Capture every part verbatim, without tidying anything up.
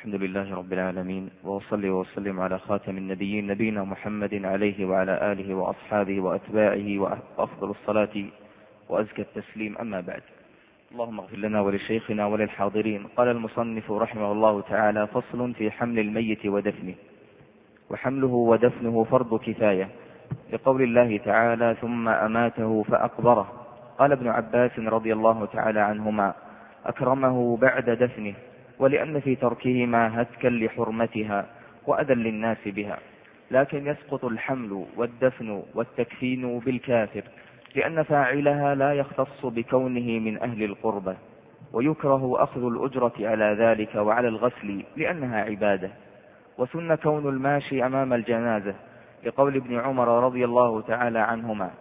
الحمد لله رب العالمين، وأصلي وأسلم على خاتم النبيين نبينا محمد عليه وعلى آله وأصحابه وأتباعه وأفضل الصلاة وأزكى التسليم. أما بعد، اللهم اغفر لنا ولشيخنا وللحاضرين. قال المصنف رحمه الله تعالى: فصل في حمل الميت ودفنه. وحمله ودفنه فرض كفاية، لقول الله تعالى: ثم أماته فأقبره. قال ابن عباس رضي الله تعالى عنهما: أكرمه بعد دفنه، ولأن في تركهما هتكا لحرمتها وأذى للناس بها، لكن يسقط الحمل والدفن والتكفين بالكافر، لأن فاعلها لا يختص بكونه من أهل القربة، ويكره أخذ الأجرة على ذلك وعلى الغسل لأنها عبادة. وسن كون الماشي أمام الجنازة، لقول ابن عمر رضي الله تعالى عنهما: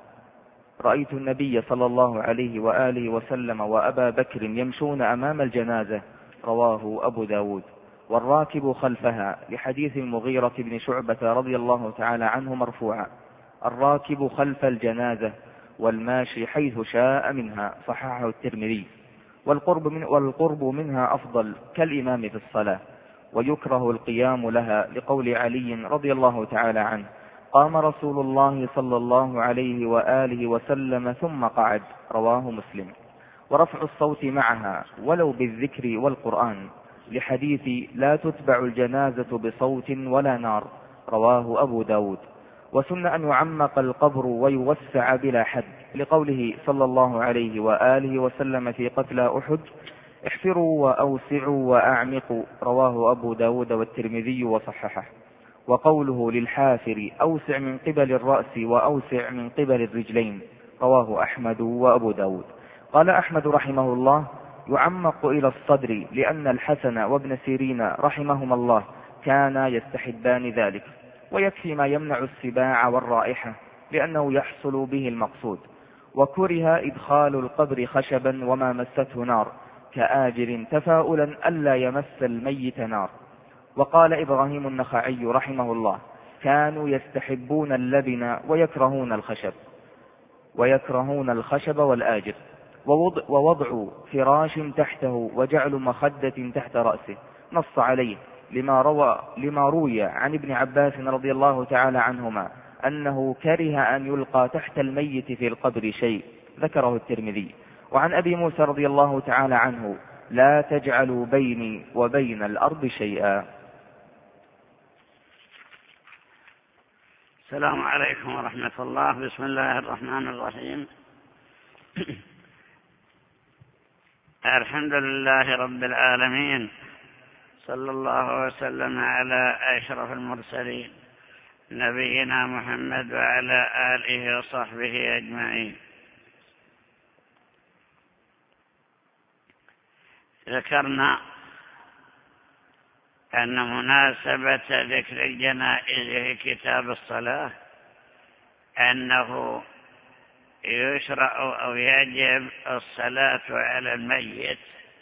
رأيت النبي صلى الله عليه وآله وسلم وأبا بكر يمشون أمام الجنازة. رواه أبو داود. والراكب خلفها، لحديث المغيرة بن شعبة رضي الله تعالى عنه مرفوعا: الراكب خلف الجنازة والماشي حيث شاء منها. صححه الترمذي. والقرب, من والقرب منها أفضل كالإمام في الصلاة، ويكره القيام لها، لقول علي رضي الله تعالى عنه: قام رسول الله صلى الله عليه وآله وسلم ثم قعد. رواه مسلم. ورفع الصوت معها ولو بالذكر والقرآن، لحديث لا تتبع الجنازة بصوت ولا نار. رواه أبو داود. وسن أن يعمق القبر ويوسع بلا حد، لقوله صلى الله عليه وآله وسلم في قتلى أحد: احفروا وأوسعوا وأعمقوا. رواه أبو داود والترمذي وصححه. وقوله للحافر: أوسع من قبل الرأس وأوسع من قبل الرجلين. رواه أحمد وأبو داود. قال أحمد رحمه الله: يعمق إلى الصدر، لأن الحسن وابن سيرين رحمهما الله كانا يستحبان ذلك. ويكفي ما يمنع السباع والرائحة، لأنه يحصل به المقصود. وكره إدخال القبر خشبا وما مسته نار، كآجر تفاؤلا ألا يمس الميت نار. وقال إبراهيم النخعي رحمه الله: كانوا يستحبون اللبن ويكرهون الخشب ويكرهون الخشب والآجر. ووضع, ووضع فراش تحته وجعل مخدة تحت رأسه، نص عليه لما, روى لما روي عن ابن عباس رضي الله تعالى عنهما أنه كره أن يلقى تحت الميت في القبر شيء، ذكره الترمذي. وعن أبي موسى رضي الله تعالى عنه: لا تجعلوا بيني وبين الأرض شيئا. السلام عليكم ورحمة الله. بسم الله الرحمن الرحيم. الحمد لله رب العالمين، صلى الله وسلم على أشرف المرسلين نبينا محمد وعلى آله وصحبه أجمعين. ذكرنا أن مناسبة ذكر الجنائز في كتاب الصلاة أنه يشرع أو يجب الصلاة على الميت،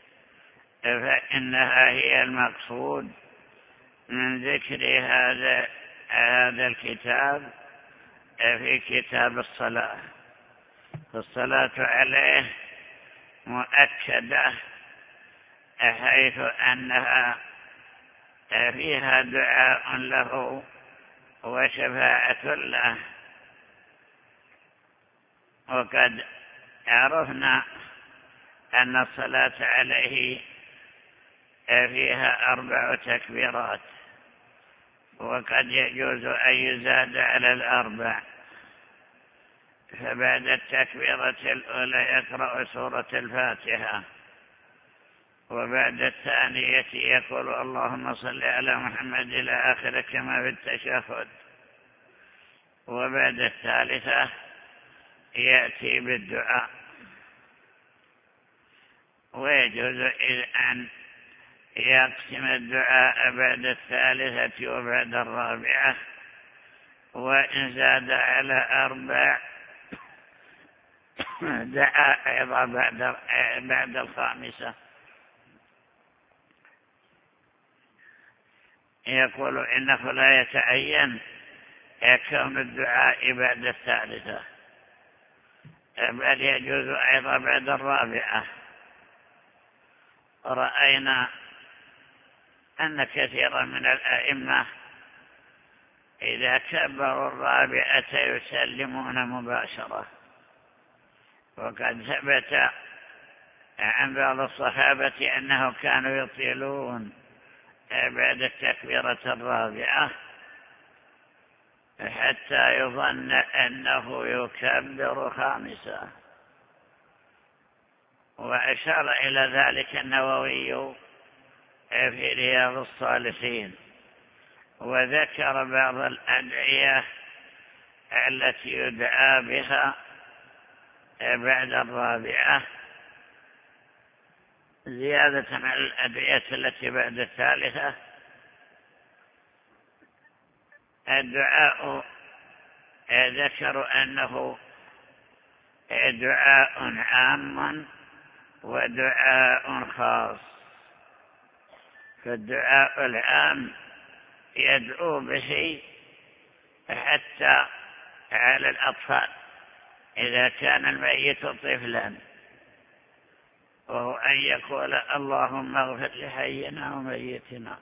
فإنها هي المقصود من ذكر هذا هذا الكتاب في كتاب الصلاة. الصلاة عليه مؤكدة، حيث أنها فيها دعاء له وشفاعة له. وقد عرفنا أن الصلاة عليه فيها أربع تكبيرات، وقد يجوز أن يزاد على الأربع. فبعد التكبيرة الأولى يقرأ سورة الفاتحة، وبعد الثانية يقول اللهم صل على محمد إلى آخر كما في التشهد. وبعد الثالثة يأتي بالدعاء. ويجوز أن يقسم الدعاء بعد الثالثة وبعد الرابعة، وإن زاد على أربع دعاء أيضا بعد بعد الخامسة. يقول إنه لا يتعين كون الدعاء بعد الثالثة، بل يجوز أيضا بعد الرابعة. رأينا أن كثيرا من الأئمة إذا كبروا الرابعة يسلمون مباشرة، وقد ثبت عن بعض الصحابة أنه كانوا يطيلون بعد التكبيرة الرابعة حتى يظن أنه يكبر خامسا. وأشار إلى ذلك النووي في رياض الصالحين، وذكر بعض الأدعية التي يدعى بها بعد الرابعة زيادة على الأدعية التي بعد الثالثة. الدعاء ذكروا أنه دعاء عام ودعاء خاص. فالدعاء العام يدعو به حتى على الأطفال إذا كان الميت طفلا، وهو أن يقول اللهم اغفر لحينا وميتنا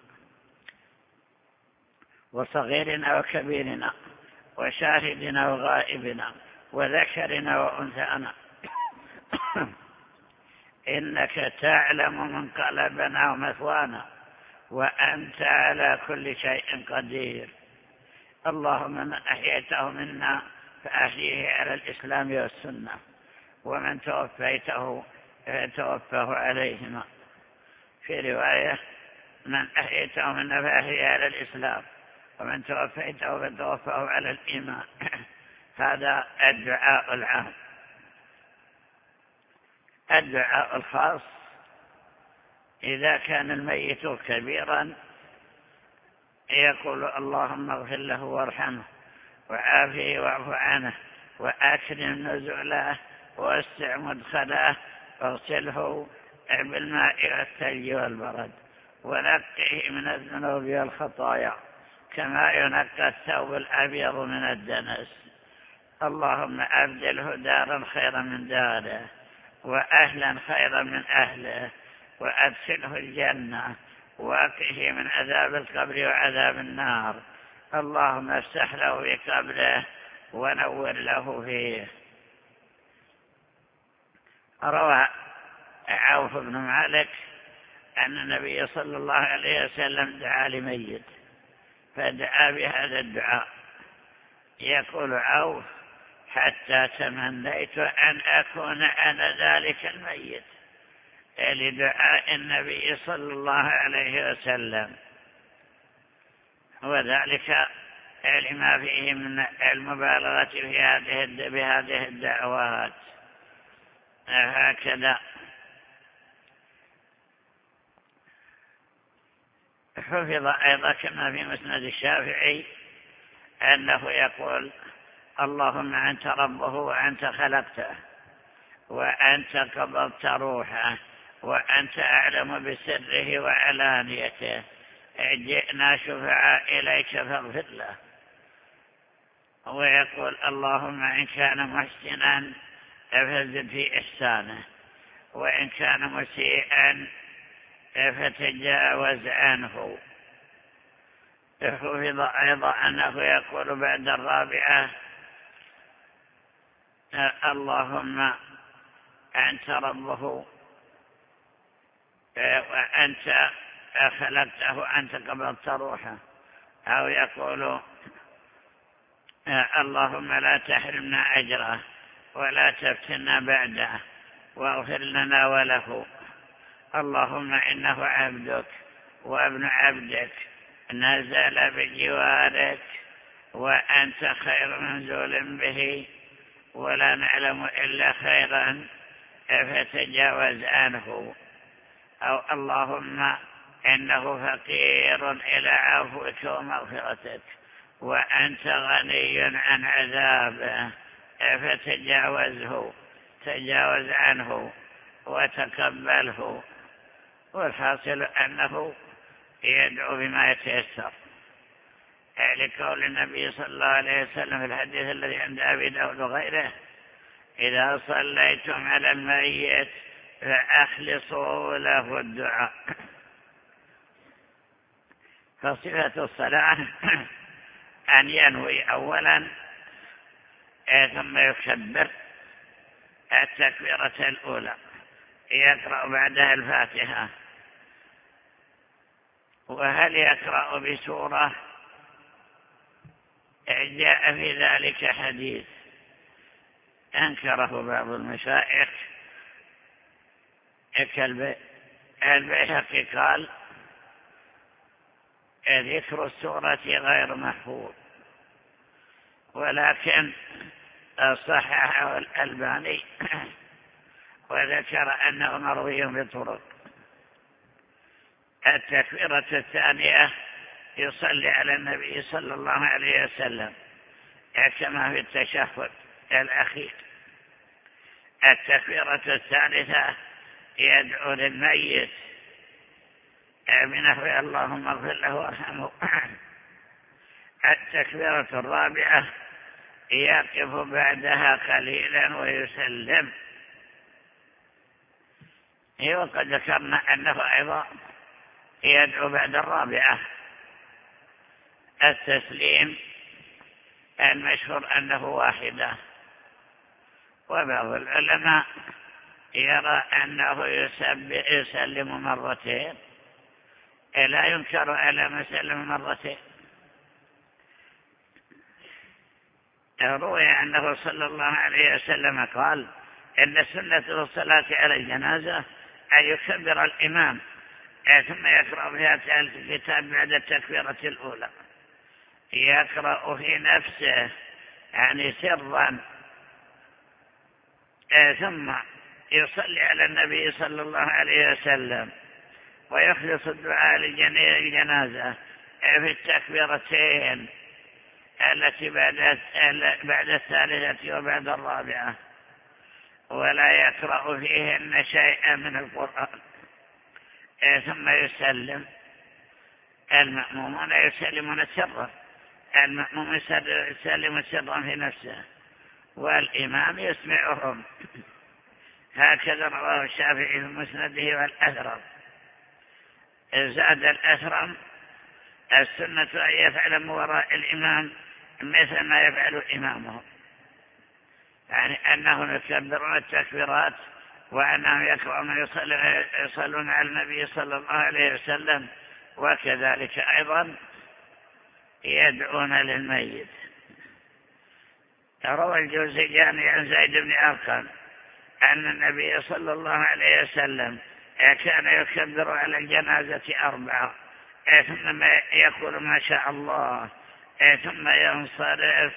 وصغيرنا وكبيرنا وشاهدنا وغائبنا وذكرنا وأنثانا إنك تعلم من قلبنا ومثوانا وأنت على كل شيء قدير. اللهم من أحييته منا فأحيه على الإسلام والسنة، ومن توفيته توفه عليهما. في رواية من أحييته منا فأحيه على الإسلام، ومن توفيته فتوفه على الإيمان. هذا الدعاء العام. الدعاء الخاص إذا كان الميت كبيرا يقول اللهم اغفر له وارحمه وعافه واعف عنه وأكرم نزله ووسع مدخله واغسله بالماء والثلج والبرد ونقه من الذنوب والخطايا كما ينقى الثوب الأبيض من الدنس. اللهم أبدله دارا خيرا من داره وأهلا خيرا من أهله وأدخله الجنة وأقه من عذاب القبر وعذاب النار. اللهم افتح له في قبره ونور له فيه. روى عوف بن مالك أن النبي صلى الله عليه وسلم دعا لميت فدعا بهذا الدعاء. يقول عوف حتى تمنيت أن أكون أنا ذلك الميت لدعاء النبي صلى الله عليه وسلم، وذلك لما فيه من المبالغة في هذه بهذه الدعوات. هكذا حفظ أيضا كما في مسند الشافعي أنه يقول اللهم أنت ربه وأنت خلقته وأنت قبضت روحه وأنت أعلم بسره وعلانيته، جئنا شفعاء إليك فاغفر له. ويقول اللهم إن كان محسنا فزد في إحسانه وإن كان مسيئا فتجاوز عنه. حفظ أيضا أنه يقول بعد الرابعة اللهم أنت ربه وأنت خلقته أنت قبضت روحه، أو يقول اللهم لا تحرمنا أجره ولا تفتنا بعده واغفر لنا وله. اللهم إنه عبدك وابن عبدك نزل بجوارك وأنت خير منزول به ولا نعلم إلا خيرا فتجاوز عنه. أو اللهم إنه فقير إلى عفوك ومغفرتك وأنت غني عن عذابه فتجاوزه تجاوز عنه وتقبله. والحاصل أنه يدعو بما يتيسر، لقول النبي صلى الله عليه وسلم في الحديث الذي عند أبي داود وغيره إذا صليتم على الميت فأخلصوا له الدعاء. فصفة الصلاة أن ينوي أولا ثم يكبر التكبيرة الأولى، يقرأ بعدها الفاتحة. وهل يقرأ بسورة؟ جاء في ذلك حديث أنكره بعض المشايخ البيهقي قال ذكر السورة غير محفوظ، ولكن صححه الألباني وذكر أنه مروي بطرق. التكبيرة الثانية يصلي على النبي صلى الله عليه وسلم كما في التشهد الأخير. التكبيرة الثالثة يدعو للميت بنحو اللهم اغفر له وارحمه. التكبيرة الرابعة يقف بعدها قليلا ويسلم. وقد ذكرنا أنه أيضا يدعو بعد الرابعة. التسليم المشهور أنه واحدة، وبعض العلماء يرى أنه يسلم مرتين، لا ينكر على من سلم مرتين. روي أنه صلى الله عليه وسلم قال إن سنة الصلاة على الجنازة أن يكبر الإمام ثم يقرأ فيها الكتاب بعد التكبيرة الأولى، يقرأ في نفسه يعني سرا، ثم يصلي على النبي صلى الله عليه وسلم ويخلص الدعاء للجنازة في التكبيرتين التي بعد بعد الثالثة وبعد الرابعة، ولا يقرأ فيهن شيئا من القرآن، ثم يسلم. المأمومون يسلمون سرا، المأموم يسلم سرا في نفسه والإمام يسمعهم. هكذا رواه الشافعي في مسنده والأثرم. زاد الأثرم السنة أن يفعل من وراء الإمام مثل ما يفعل إمامه، يعني أنهم يكبرون التكبيرات وأنهم يقرؤون يصلون على النبي صلى الله عليه وسلم، وكذلك أيضا يدعون للميت. روى الجوزجاني عن زيد بن أرقم أن النبي صلى الله عليه وسلم كان يكبر على الجنازة أربعة، ثم يقول ما شاء الله، ثم ينصرف.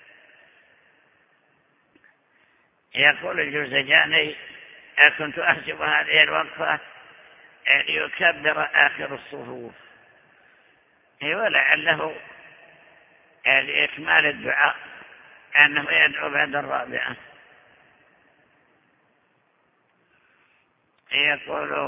يقول الجوزجاني كنت أحسب هذه الوقفة ليكبر آخر الصفوف، ولعله لإكمال الدعاء أنه يدعو بعد الرابعة. يقول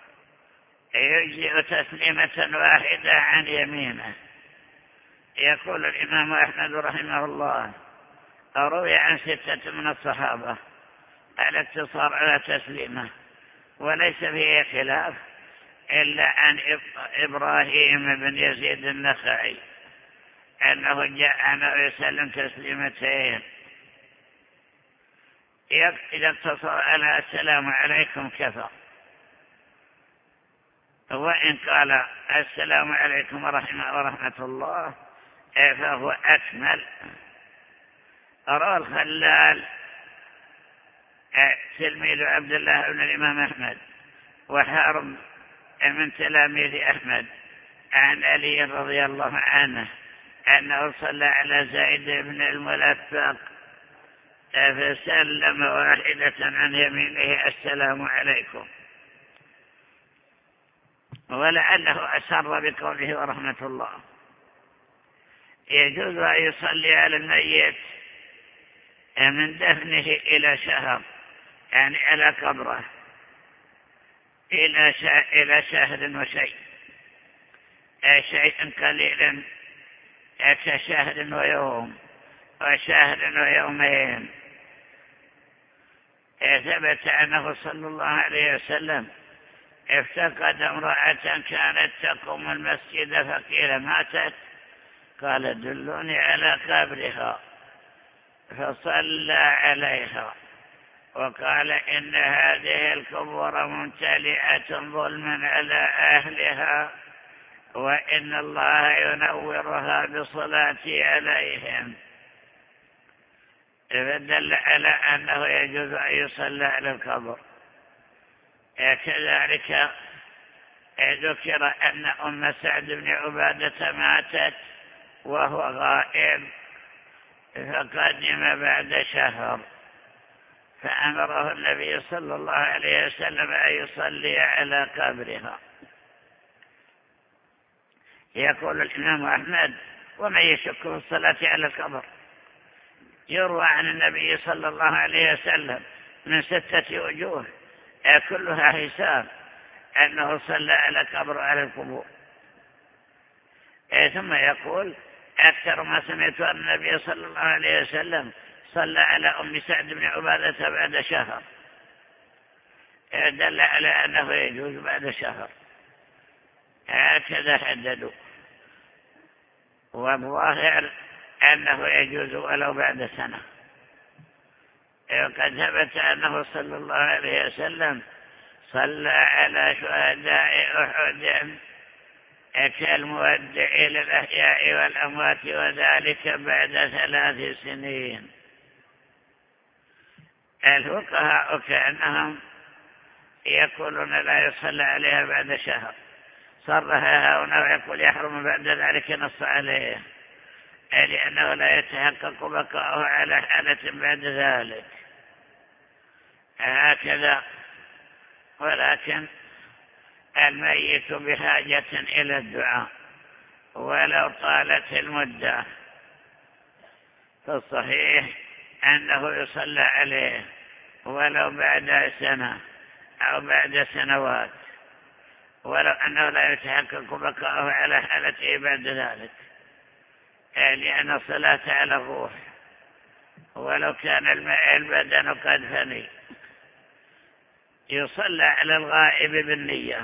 يجزئ تسليمة واحدة عن يمينه. يقول الإمام أحمد رحمه الله روي عن ستة من الصحابة الاقتصار على تسليمه، وليس فيه خلاف إلا عن إبراهيم بن يزيد النخعي أنه جاء أنه يسلم تسليمتين. إذا اقتصر على السلام عليكم كفى، وإن قال السلام عليكم ورحمة, ورحمة الله فهو أكمل. روى الخلال تلميذ عبد الله بن الإمام أحمد وحارب من تلاميذ أحمد عن علي رضي الله عنه أنه صلى على زيد بن الملفق فسلم واحدة عن يمينه السلام عليكم، ولعله أسر بقوله ورحمة الله. يجوز أن يصلي على الميت من دفنه إلى شهر، يعني على قبره إلى إلى شهر وشيء، شيء قليل كشهر ويوم وشهر ويومين. ثبت أنه صلى الله عليه وسلم افتقد امرأة كانت تقوم المسجد فقيل ماتت، قال دلوني على قبرها، فصلى عليها وقال إن هذه القبور ممتلئة ظلما على أهلها، وإن الله ينورها بصلاتي عليهم. فدل على أنه يجوز أن يصلى على القبر. كذلك ذكر أن أم سعد بن عبادة ماتت وهو غائب، فقدم بعد شهر، فأمره النبي صلى الله عليه وسلم أن يصلي على قبرها. يقول الإمام أحمد: ومن يشك في الصلاة على القبر؟ يروى عن النبي صلى الله عليه وسلم من ستة وجوه كلها حساب أنه صلى على قبر على القبور. ثم يقول: أكثر ما سمعت أن النبي صلى الله عليه وسلم صلى على أم سعد بن عبادة بعد شهر، دل على أنه يجوز بعد شهر، هكذا حددوا. والظاهر أنه يجوز ولو بعد سنة. وقد ثبت أنه صلى الله عليه وسلم صلى على شهداء أحد كالمودع للأحياء والأموات، وذلك بعد ثلاث سنين. الفقهاء كأنهم يقولون لا يصلى عليها بعد شهر، صرها هنا ويقول يحرم بعد ذلك، نص عليه، لأنه لا يتحقق بقاؤه على حالة بعد ذلك، هكذا. ولكن الميت بحاجة إلى الدعاء ولو طالت المدة، فالصحيح أنه يصلى عليه ولو بعد سنة أو بعد سنوات، ولو أنه لا يتحقق بقاؤه على حالته بعد ذلك، لأن الصلاة على الروح ولو كان البدن قد فني. يصلى على الغائب بالنية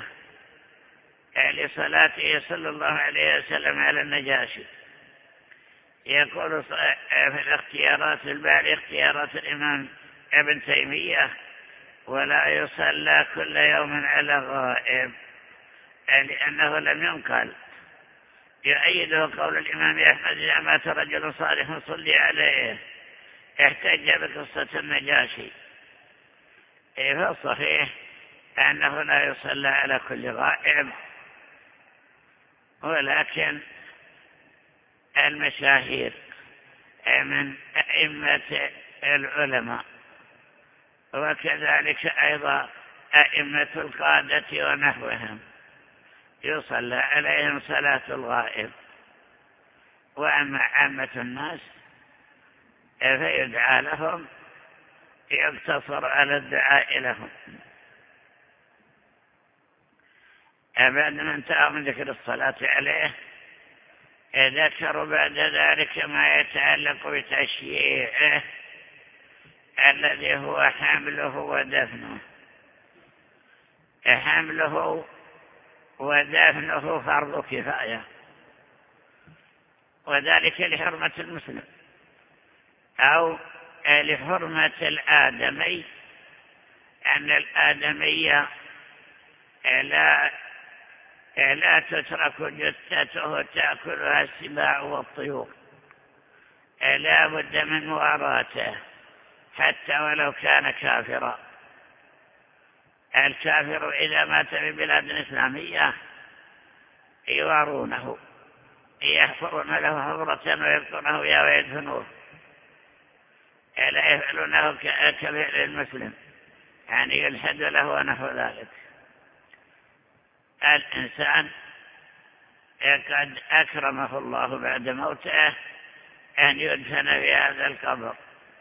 لصلاته صلى الله عليه وسلم على النجاشي. يقول في الاختيارات الباري اختيارات الإمام ابن تيمية: ولا يصلى كل يوم على غائب، لأنه لم ينقل. يؤيده قول الإمام أحمد: إذا مات رجل صالح صلي عليه، احتج بقصة النجاشي. فالصحيح أنه لا يصلى على كل غائب، ولكن المشاهير من أئمة العلماء وكذلك أيضا أئمة القادة ونحوهم يصلى عليهم صلاة الغائب. وأما عامة الناس فيدعى لهم، يقتصر على الدعاء لهم. بعد ما انتهى من ذكر الصلاة عليه، ذكروا بعد ذلك ما يتعلق بتشييعه الذي هو حمله ودفنه. حمله ودفنه فرض كفاية، وذلك لحرمة المسلم أو لحرمة الآدمي، أن الآدمي لا لا تترك جثته تأكلها السباع والطيور، لا بد من مواراته حتى ولو كان كافرا. الكافر إذا مات في بلاد إسلامية يوارونه، يحفرون له حفرة ويبقونه إياه ويدفنوه، لا يفعلونه كفعل المسلم، يعني يلحد له ونحو ذلك. الإنسان قد أكرمه الله بعد موته أن يدفن في هذا القبر.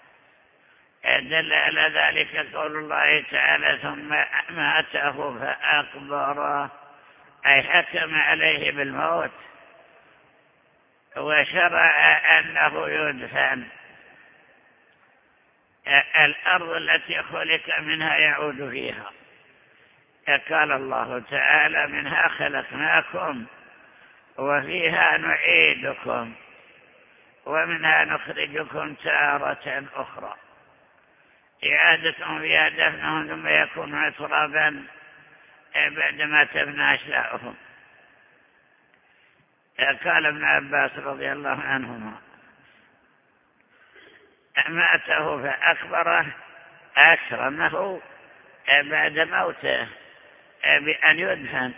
دل على ذلك قول الله تعالى: ثم ماته فأقبره، أي حكم عليه بالموت وشرع أنه يدفن. الأرض التي خلق منها يعود فيها، قال الله تعالى: منها خلقناكم وفيها نعيدكم ومنها نخرجكم تارة أخرى. إعادتهم فيها دفنهم ثم يكونون ترابا بعدما تبنى أشلاؤهم. قال ابن عباس رضي الله عنهما: ماته فأكبره أكرمه بعد موته بأن يدفن،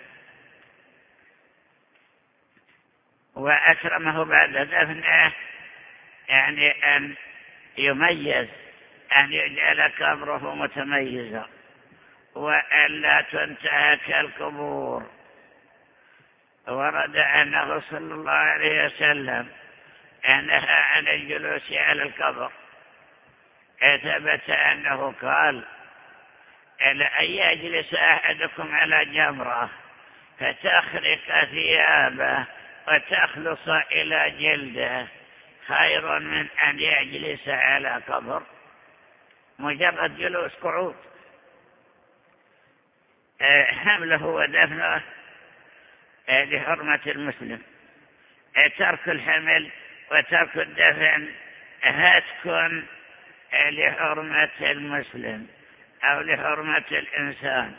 وأكرمه بعد دفنه يعني أن يميز، أن يجعل قبره متميزا وألا تنتهك القبور. ورد أنه صلى الله عليه وسلم نهى عن الجلوس على القبر. ثبت أنه قال: لأن يجلس أحدكم على جمرة فتخرق ثيابه وتخلص إلى جلده خير من أن يجلس على قبر. مجرد جلوس قعود. حمله ودفنه لحرمة المسلم. ترك الحمل وترك الدفن هتك لحرمة المسلم أو لحرمة الإنسان،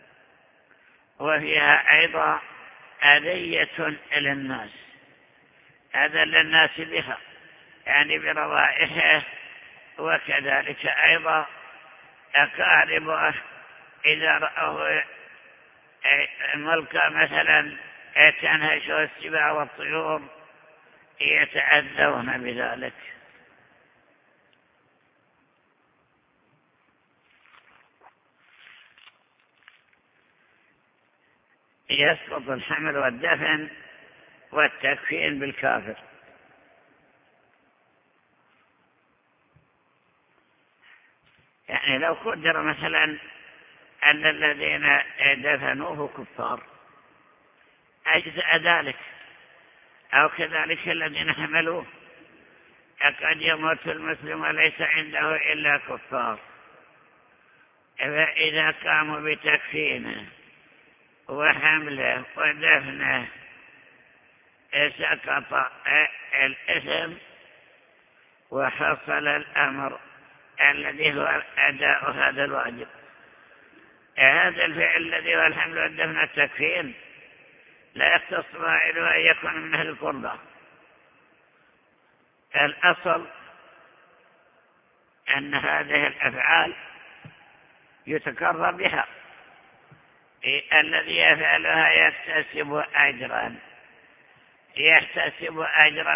وفيها أيضا أذية للناس، أذل الناس بها يعني بروائحه، وكذلك أيضا أقاربه إذا رأوه ملقى مثلا تنهشه السباع والطيور يتأذون بذلك. يسقط الحمل والدفن والتكفين بالكافر. يعني لو قدر مثلا أن الذين دفنوه كفار أجزأ ذلك، أو كذلك الذين حملوه. قد يموت المسلم وليس عنده إلا كفار، فإذا قاموا بتكفينه وحمله ودفنه سقط الإثم وحصل الأمر الذي هو أداء هذا الواجب. هذا الفعل الذي هو الحمل والدفن التكفين لا يختص فاعله أن يكون من أهل القربى. الأصل أن هذه الأفعال يتقرب بها، الذي يفعلها يكتسب أجرا يكتسب أجرا